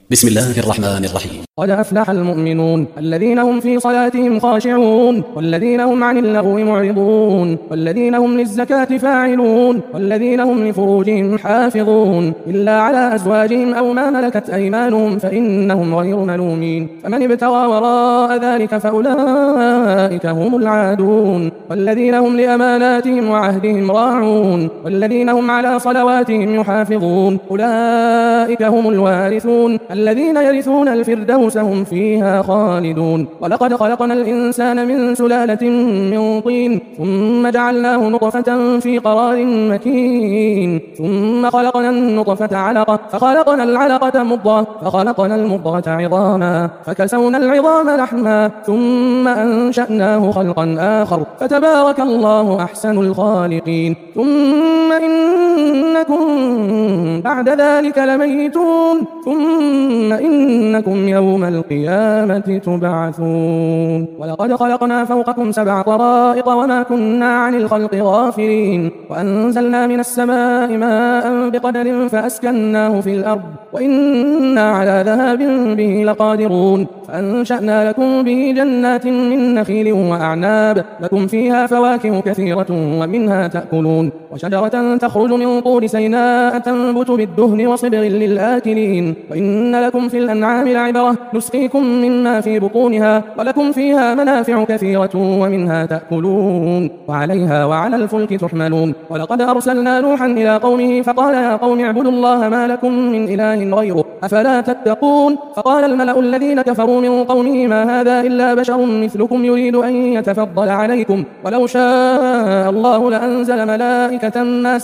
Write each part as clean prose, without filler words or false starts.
بسم الله الرحمن الرحيم. قد أفلح المؤمنون الذين هم في صلاتهم خاشعون والذين هم عن اللغو معرضون والذين هم للزكاة فاعلون والذين هم لفروجهم حافظون إلا على أزواجهم أو ما ملكت أيمانهم فإنهم غير ملومين فمن ابتغى وراء ذلك فأولئك هم العادون والذين هم لأماناتهم وعهدهم راعون والذين هم على صلواتهم يحافظون أولئك هم الوارثون الذين يرثون الفردوس هم فيها خالدون ولقد خلقنا الإنسان من سلالة من طين ثم جعلناه نطفة في قرار مكين ثم خلقنا النطفة علقة فخلقنا العلقة مضغة فخلقنا المضغة عظاما فكسونا العظام لحما ثم أنشأناه خلقا آخر فتبارك الله أحسن الخالقين ثم إنكم بعد ذلك لميتون ثم إنكم يوم القيامة تبعثون ولقد خلقنا فوقكم 7 طرائق وما كنا عن الخلق غافلين وأنزلنا من السماء ماء بقدر فأسكناه في الأرض وإنا على ذهاب به لقادرون فأنشأنا لكم به جنات من نخيل وأعناب لكم فيها فواكه كثيرة ومنها تأكلون وشجرة تخرج من طور سيناء تنبت بالدهن وصبغ للآكلين وإن لكم في الأنعام لعبرة نسقيكم مما في بطونها ولكم فيها منافع كثيرة ومنها تأكلون وعليها وعلى الفلك تحملون ولقد أرسلنا نوحا إلى قومه فقال يا قوم اعبدوا الله ما لكم من إله غيره أفلا تتقون فقال الملأ الذين كفروا من قومه ما هذا إلا بشر مثلكم يريد أن يتفضل عليكم ولو شاء الله لأنزل ملائكة ما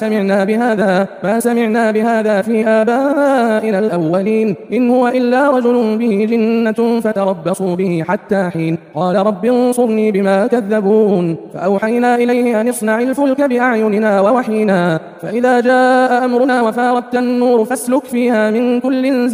سمعنا بهذا في آبائنا الأولين إن هو إلا رجل به جنة فتربصوا به حتى حين قال رب انصرني بما كذبون فأوحينا إليه أن اصنع الفلك بأعيننا ووحينا فإذا جاء أمرنا وفارت النور فاسلك فيها من كل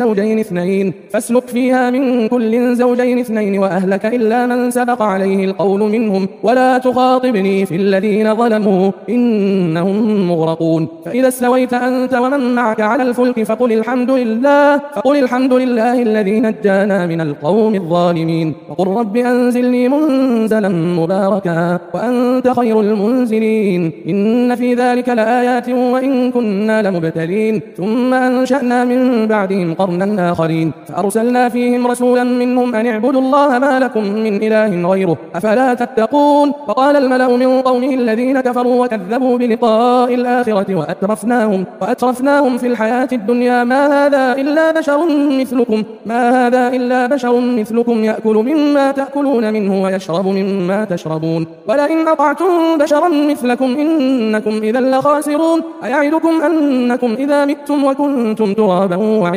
زوجين اثنين وأهلك إلا من سبق عليه القول منهم ولا تخاطبني في الذين ظلموا إنهم مغرقون فإذا استويت أنت ومن معك على الفلك فقل الحمد لله الذي نجانا من القوم الظالمين وقل رب أنزلني منزلا مباركا وأنت خير المنزلين إن في ذلك لآيات وإن كنا لمبتلين ثم أنشأنا من بعدهم قرنا آخرين فأرسلنا فيهم رسولا منهم أن اعبدوا الله ما لكم من إله غيره أفلا تتقون وقال الملأ من قومه الذين كفروا وكذبوا بلقاء الآخرة وأترفناهم في الحياة الدنيا ما هذا إلا بشر مثلكم يأكل مما تأكلون منه ويشرب مما تشربون ولئن أطعتم بشرا مثلكم إنكم إذا لخاسرون أيعدكم أنكم إذا متم وكنتم ترابا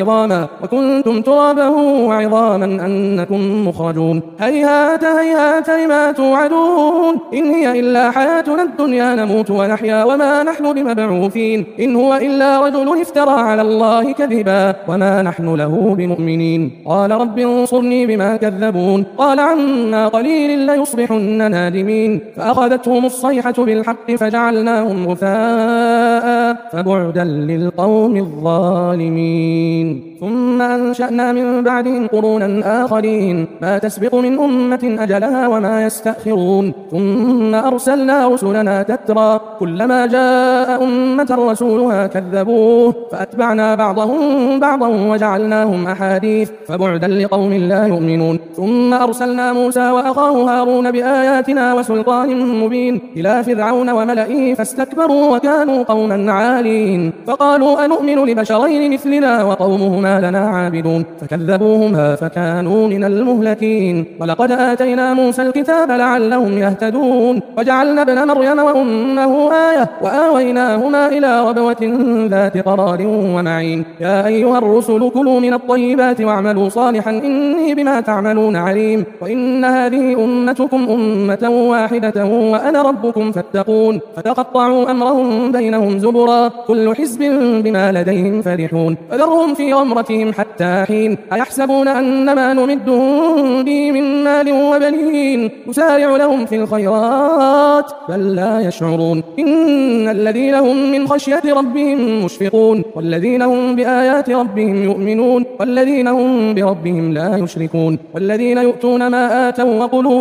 وعظاما أنكم مخرجون هيهات لما توعدون إن هي إلا حياتنا الدنيا نموت ونحيا وما نحن بمبعوثين إن هو إلا رجل افترى على الله كذبا وما نحن له بمؤمنين قال رب انصرني بما كذبون قال عما قليل ليصبحن نادمين فأخذتهم الصيحة بالحق فجعلناهم غثاء فبعدا للقوم الظالمين ثم أنشأنا من بعدهم قرونا آخرين ما تسبق من أمة أجلها وما يستأخرون ثم أرسلنا رسلنا تترى كلما جاء أمة رسولها كذبوه فأتبعنا بعضهم بعضا وجعلناهم أحاديث فبعدا لقوم لا يؤمنون ثم أرسلنا موسى وأخاه هارون بآياتنا وسلطان مبين إلى فرعون وملئه فاستكبروا وكانوا قوما عالين فقالوا أنؤمن لبشرين مثلنا وقومهما لنا عابدون فكذبوهما فكانوا من المهلكين ولقد آتينا موسى الكتاب لعلهم يهتدون وجعلنا ابن مريم وأمه آية وآويناهما إلى ربوة ذات قرار ومعين يا أيها الرسل كلوا من الطيبات واعملوا صالحا إني بما تعملون عليم وإن هذه أمتكم أمة واحدة وأنا ربكم فاتقون فتقطعوا أمرهم بينهم زبرا كل حزب بما لديهم فرحون فذرهم في غمرتهم حتى حين أيحسبون أنما نمد نمدهم به من مال وبنين نسارع لهم في الخيرات بل لا يشعرون إن الذين هم من خشية ربهم مشفقون والذين هم بآيات ربهم يؤمنون والذين هم بربهم لا يشركون والذين يؤتون ما آتوا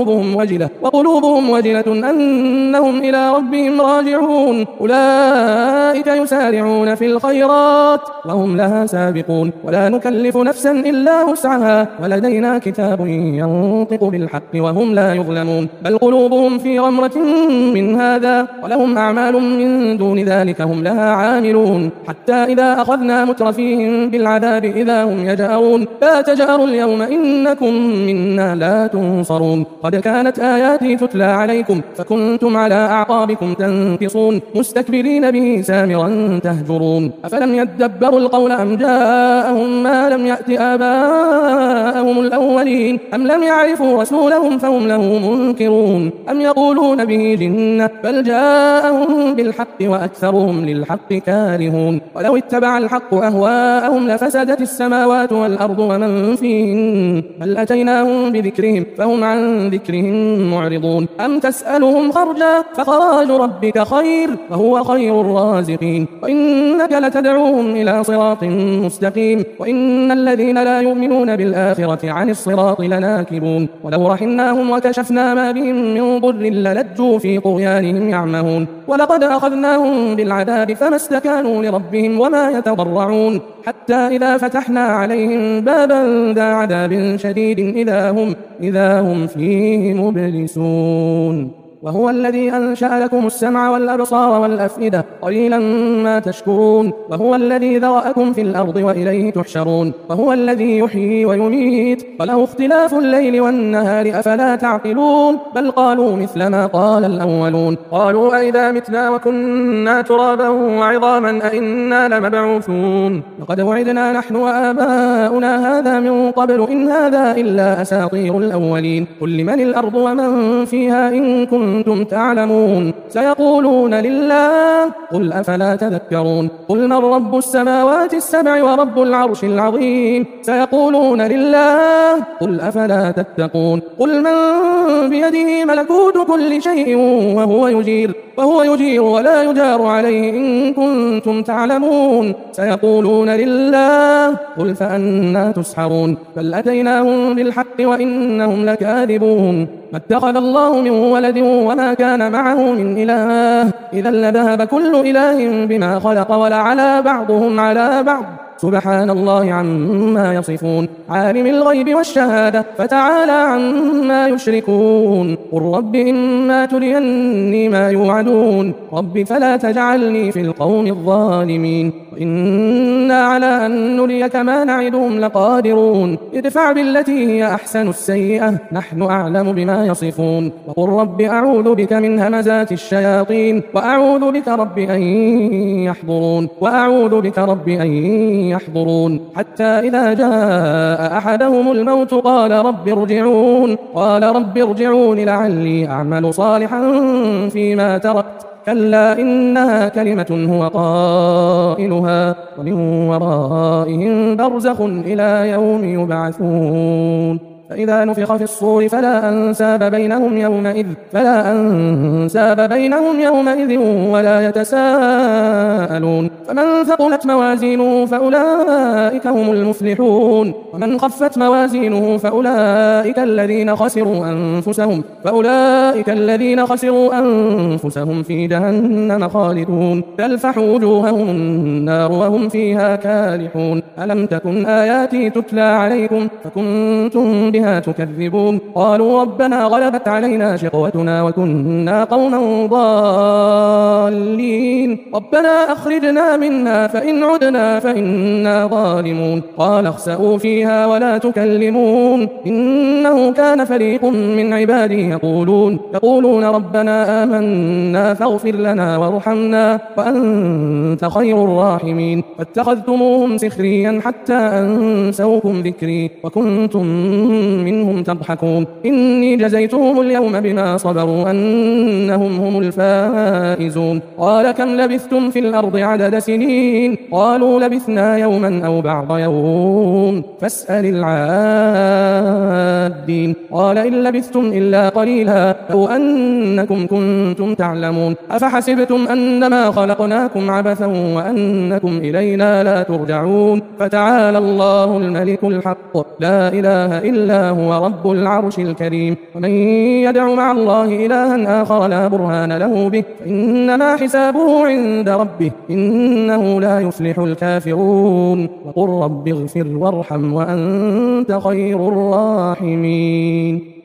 وقلوبهم وجلة أنهم إلى ربهم راجعون أولئك يسارعون في الخيرات وهم لها سابقون ولا نكلف نفسا إلا وسعها ولدينا كتاب ينطق بالحق وهم لا يظلمون بل قلوبهم في غمرة من هذا ولهم أعمال من دون ذلك هم لها عاملون حتى إذا أخذنا مترفيهم بالعذاب إذا هم يجأرون لا تجأروا اليوم إنكم منا لا تنصرون قد كانت آياتي تتلى عليكم فكنتم على أعقابكم تنكصون مستكبرين به سامرا تهجرون أفلم يدبروا القول أم جاءهم ما لم يأت آباءهم الأولين أم لم يعرفوا رسولهم فهم له منكرون أم يقولون به جنة بل جاءهم بالحق وأكثرهم للحق كارهون ولو اتبع الحق أهواءهم لفسدت السماوات والأرض ومن فيهن بل أتيناهم بذكرهم فهم عن ذكرهم معرضون أم تسألهم خرجا فخراج ربك خير وهو خير الرازقين وإنك لتدعوهم إلى صراط مستقيم وإن الذين لا يؤمنون بالآخرة عن الصراط لناكبون ولو رحمناهم وكشفنا ما بهم من ضر للجوا في طغيانهم يعمهون ولقد أخذناهم بالعذاب فما استكانوا لربهم وما يتضرعون حتى إذا فتحنا عليهم بابا ذا عذاب شديد إذا هم فيه مبلسون وهو الذي أنشأ لكم السمع والأبصار والأفئدة قليلا ما تشكرون وهو الذي ذرأكم في الأرض وإليه تحشرون وهو الذي يحيي ويميت وله اختلاف الليل والنهار أفلا تعقلون بل قالوا مثل ما قال الأولون قالوا أئذا متنا وكنا ترابا وعظاما أئنا لمبعوثون لقد وعدنا نحن وآباؤنا هذا من قبل إن هذا إلا أساطير الأولين قل لمن الأرض ومن فيها إن كنتم تعلمون سيقولون لله قل أفلا تذكرون قل من رب السماوات السبع ورب العرش العظيم سيقولون لله قل أفلا تتقون قل من بيده ملكوت كل شيء وهو يجير ولا يجار عليه إن كنتم تعلمون سيقولون لله قل فأنا تسحرون بل أتيناهم بالحق وإنهم لكاذبون ما اتخذ الله من ولد وما كان معه من إله إذا لذهب كل إله بما خلق ولعلى بعضهم على بعض سبحان الله عما يصفون عالم الغيب والشهادة فتعالى عما يشركون قل رب إما تريني ما يوعدون رب فلا تجعلني في القوم الظالمين وإنا على أن نريك ما نعدهم لقادرون ادفع بالتي هي أحسن السيئة نحن أعلم بما يصفون وقل رب أعوذ بك من همزات الشياطين وأعوذ بك رب أن يحضرون حتى إذا جاء أحدهم الموت قال رب ارجعون لعلي أعمل صالحا فيما تركت كلا إنها كلمة هو قائلها ومن ورائهم برزخ إلى يوم يبعثون فإذا نفخ في الصور فلا أنساب بينهم يومئذ ولا يتساءلون فمن ثقلت موازينه فأولئك هم المفلحون ومن خفت موازينه فأولئك الذين خسروا أنفسهم في جهنم خالدون تلفح وجوههم النار وهم فيها كالحون ألم تكن آياتي تتلى عليكم فكنتم بها تكذبون قالوا ربنا غلبت علينا شقوتنا وكنا قوما ضالين ربنا أخرجنا منها فإن عدنا فإنا ظالمون قال اخسئوا فيها ولا تكلمون إنه كان فريق من عبادي يقولون ربنا آمنا فاغفر لنا وارحمنا وأنت خير الراحمين فاتخذتموهم سخريا حتى أنسوكم ذكري وكنتم منهم تضحكون إني جزيتهم اليوم بما صبروا أنهم هم الفائزون قال كم لبثتم في الأرض عدد سنين قالوا لبثنا يوما أو بعض يوم فاسأل العادين قال إن لبثتم إلا قليلا لو أنكم كنتم تعلمون أفحسبتم أنما خلقناكم عبثا وأنكم إلينا لا ترجعون فتعالى الله الملك الحق لا إله إلا هو رب العرش الكريم ومن يدع مع الله إلها آخر لا برهان له به فإنما حسابه عند ربه إنه لا يفلح الكافرون وقل رب اغفر وارحم وأنت خير الراحمين